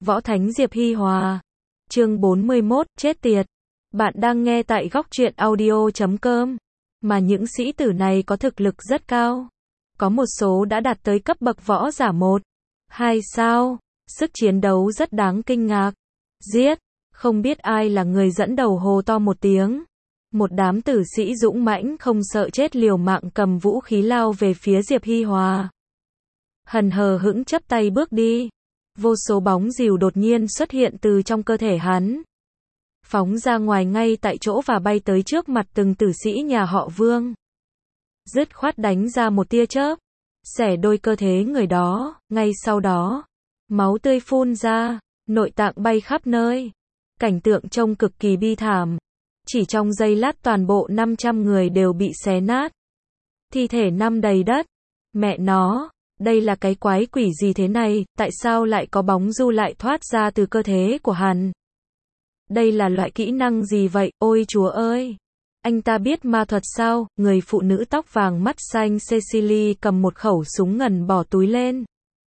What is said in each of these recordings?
Võ Thánh Diệp Hi Hòa. Chương 41, chết tiệt. Bạn đang nghe tại góc truyện audio.com. Mà những sĩ tử này có thực lực rất cao. Có một số đã đạt tới cấp bậc võ giả 1, 2 sao. Sức chiến đấu rất đáng kinh ngạc. Giết! Không biết ai là người dẫn đầu hô to một tiếng. Một đám tử sĩ dũng mãnh không sợ chết liều mạng cầm vũ khí lao về phía Diệp Hi Hòa. Hần hờ hững chắp tay bước đi. Vô số bóng rìu đột nhiên xuất hiện từ trong cơ thể hắn. Phóng ra ngoài ngay tại chỗ và bay tới trước mặt từng tử sĩ nhà họ Vương. Dứt khoát đánh ra một tia chớp, xẻ đôi cơ thể người đó, ngay sau đó, máu tươi phun ra, nội tạng bay khắp nơi. Cảnh tượng trông cực kỳ bi thảm. Chỉ trong giây lát toàn bộ 500 người đều bị xé nát. Thi thể nằm đầy đất. Mẹ nó, đây là cái quái quỷ gì thế này, tại sao lại có bóng du lại thoát ra từ cơ thể của hắn? Đây là loại kỹ năng gì vậy, ôi chúa ơi! Anh ta biết ma thuật sao? Người phụ nữ tóc vàng mắt xanh Cecily cầm một khẩu súng ngần bỏ túi lên.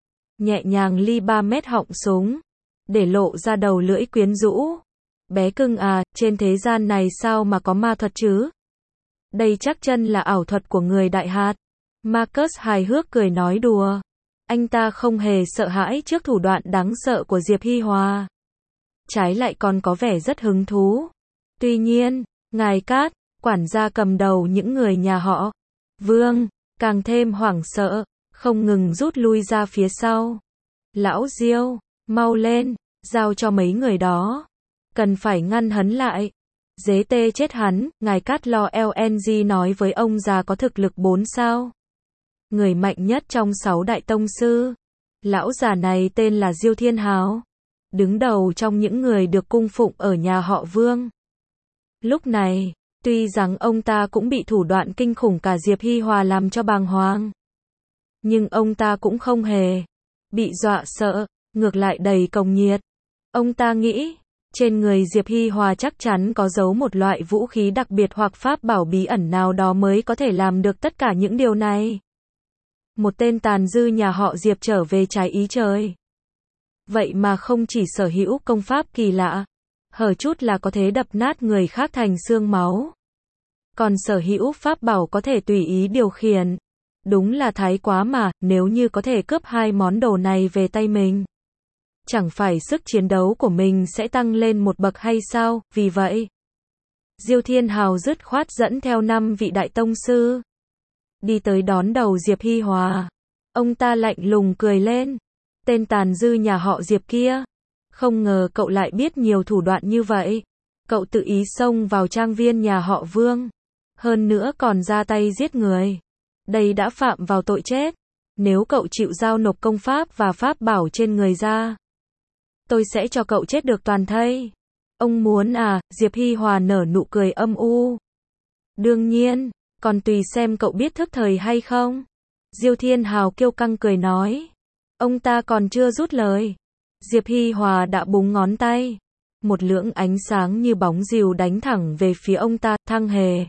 Nhẹ nhàng ly 3 mét họng súng, để lộ ra đầu lưỡi quyến rũ. Bé cưng à, trên thế gian này sao mà có ma thuật chứ? Đây chắc chân là ảo thuật của người đại hạt. Marcus hài hước cười nói đùa. Anh ta không hề sợ hãi trước thủ đoạn đáng sợ của Diệp Hi Hòa. Trái lại còn có vẻ rất hứng thú. Tuy nhiên, ngài Cát, quản gia cầm đầu những người nhà họ Vương, càng thêm hoảng sợ, không ngừng rút lui ra phía sau. Lão Diêu, mau lên, giao cho mấy người đó. Cần phải ngăn hắn lại. Dế tê chết hắn, ngài Cát lo LNG nói với ông già có thực lực 4 sao. Người mạnh nhất trong 6 đại tông sư. Lão già này tên là Diêu Thiên Hào. Đứng đầu trong những người được cung phụng ở nhà họ Vương. Lúc này, tuy rằng ông ta cũng bị thủ đoạn kinh khủng cả Diệp Hi Hòa làm cho bàng hoàng. Nhưng ông ta cũng không hề bị dọa sợ, ngược lại đầy cồng nhiệt. Ông ta nghĩ, trên người Diệp Hi Hòa chắc chắn có giấu một loại vũ khí đặc biệt hoặc pháp bảo bí ẩn nào đó mới có thể làm được tất cả những điều này. Một tên tàn dư nhà họ Diệp trở về trái ý trời. Vậy mà không chỉ sở hữu công pháp kỳ lạ, hở chút là có thể đập nát người khác thành xương máu. Còn sở hữu pháp bảo có thể tùy ý điều khiển. Đúng là thái quá mà, nếu như có thể cướp hai món đồ này về tay mình. Chẳng phải sức chiến đấu của mình sẽ tăng lên một bậc hay sao, vì vậy. Diêu Thiên Hào dứt khoát dẫn theo 5 vị đại tông sư. Đi tới đón đầu Diệp Hi Hòa. Ông ta lạnh lùng cười lên. Tên tàn dư nhà họ Diệp kia. Không ngờ cậu lại biết nhiều thủ đoạn như vậy. Cậu tự ý xông vào trang viên nhà họ Vương. Hơn nữa còn ra tay giết người. Đây đã phạm vào tội chết. Nếu cậu chịu giao nộp công pháp và pháp bảo trên người ra, tôi sẽ cho cậu chết được toàn thây. Ông muốn à? Diệp Hi Hòa nở nụ cười âm u. Đương nhiên, còn tùy xem cậu biết thức thời hay không. Diêu Thiên Hào kiêu căng cười nói. Ông ta còn chưa dứt lời. Diệp Hi Hòa đã búng ngón tay. Một lưỡng ánh sáng như bóng rìu đánh thẳng về phía ông ta. Thăng hề.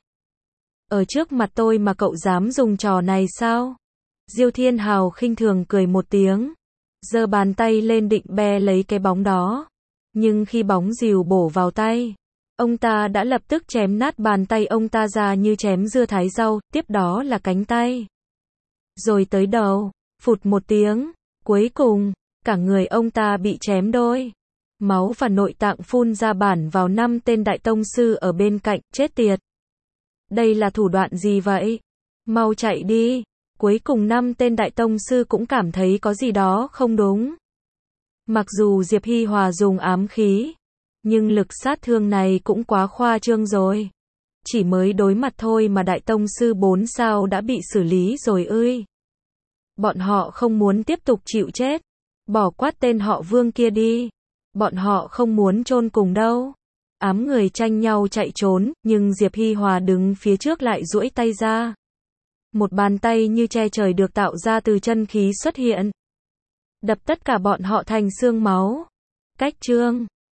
Ở trước mặt tôi mà cậu dám dùng trò này sao? Diêu Thiên Hào khinh thường cười một tiếng. Giơ bàn tay lên định bè lấy cái bóng đó. Nhưng khi bóng rìu bổ vào tay, ông ta đã lập tức chém nát bàn tay ông ta ra như chém dưa thái rau, tiếp đó là cánh tay. Rồi tới đầu, phụt một tiếng, cuối cùng, cả người ông ta bị chém đôi. Máu và nội tạng phun ra bản vào 5 tên đại tông sư ở bên cạnh, chết tiệt. Đây là thủ đoạn gì vậy? Mau chạy đi. Cuối cùng 5 tên đại tông sư cũng cảm thấy có gì đó không đúng. Mặc dù Diệp Hi Hòa dùng ám khí, nhưng lực sát thương này cũng quá khoa trương rồi. Chỉ mới đối mặt thôi mà đại tông sư 4 sao đã bị xử lý rồi ơi. Bọn họ không muốn tiếp tục chịu chết. Bỏ quát tên họ Vương kia đi. Bọn họ không muốn chôn cùng đâu. Ám người tranh nhau chạy trốn, nhưng Diệp Hi Hòa đứng phía trước lại duỗi tay ra. Một bàn tay như che trời được tạo ra từ chân khí xuất hiện. Đập tất cả bọn họ thành xương máu. Cách chương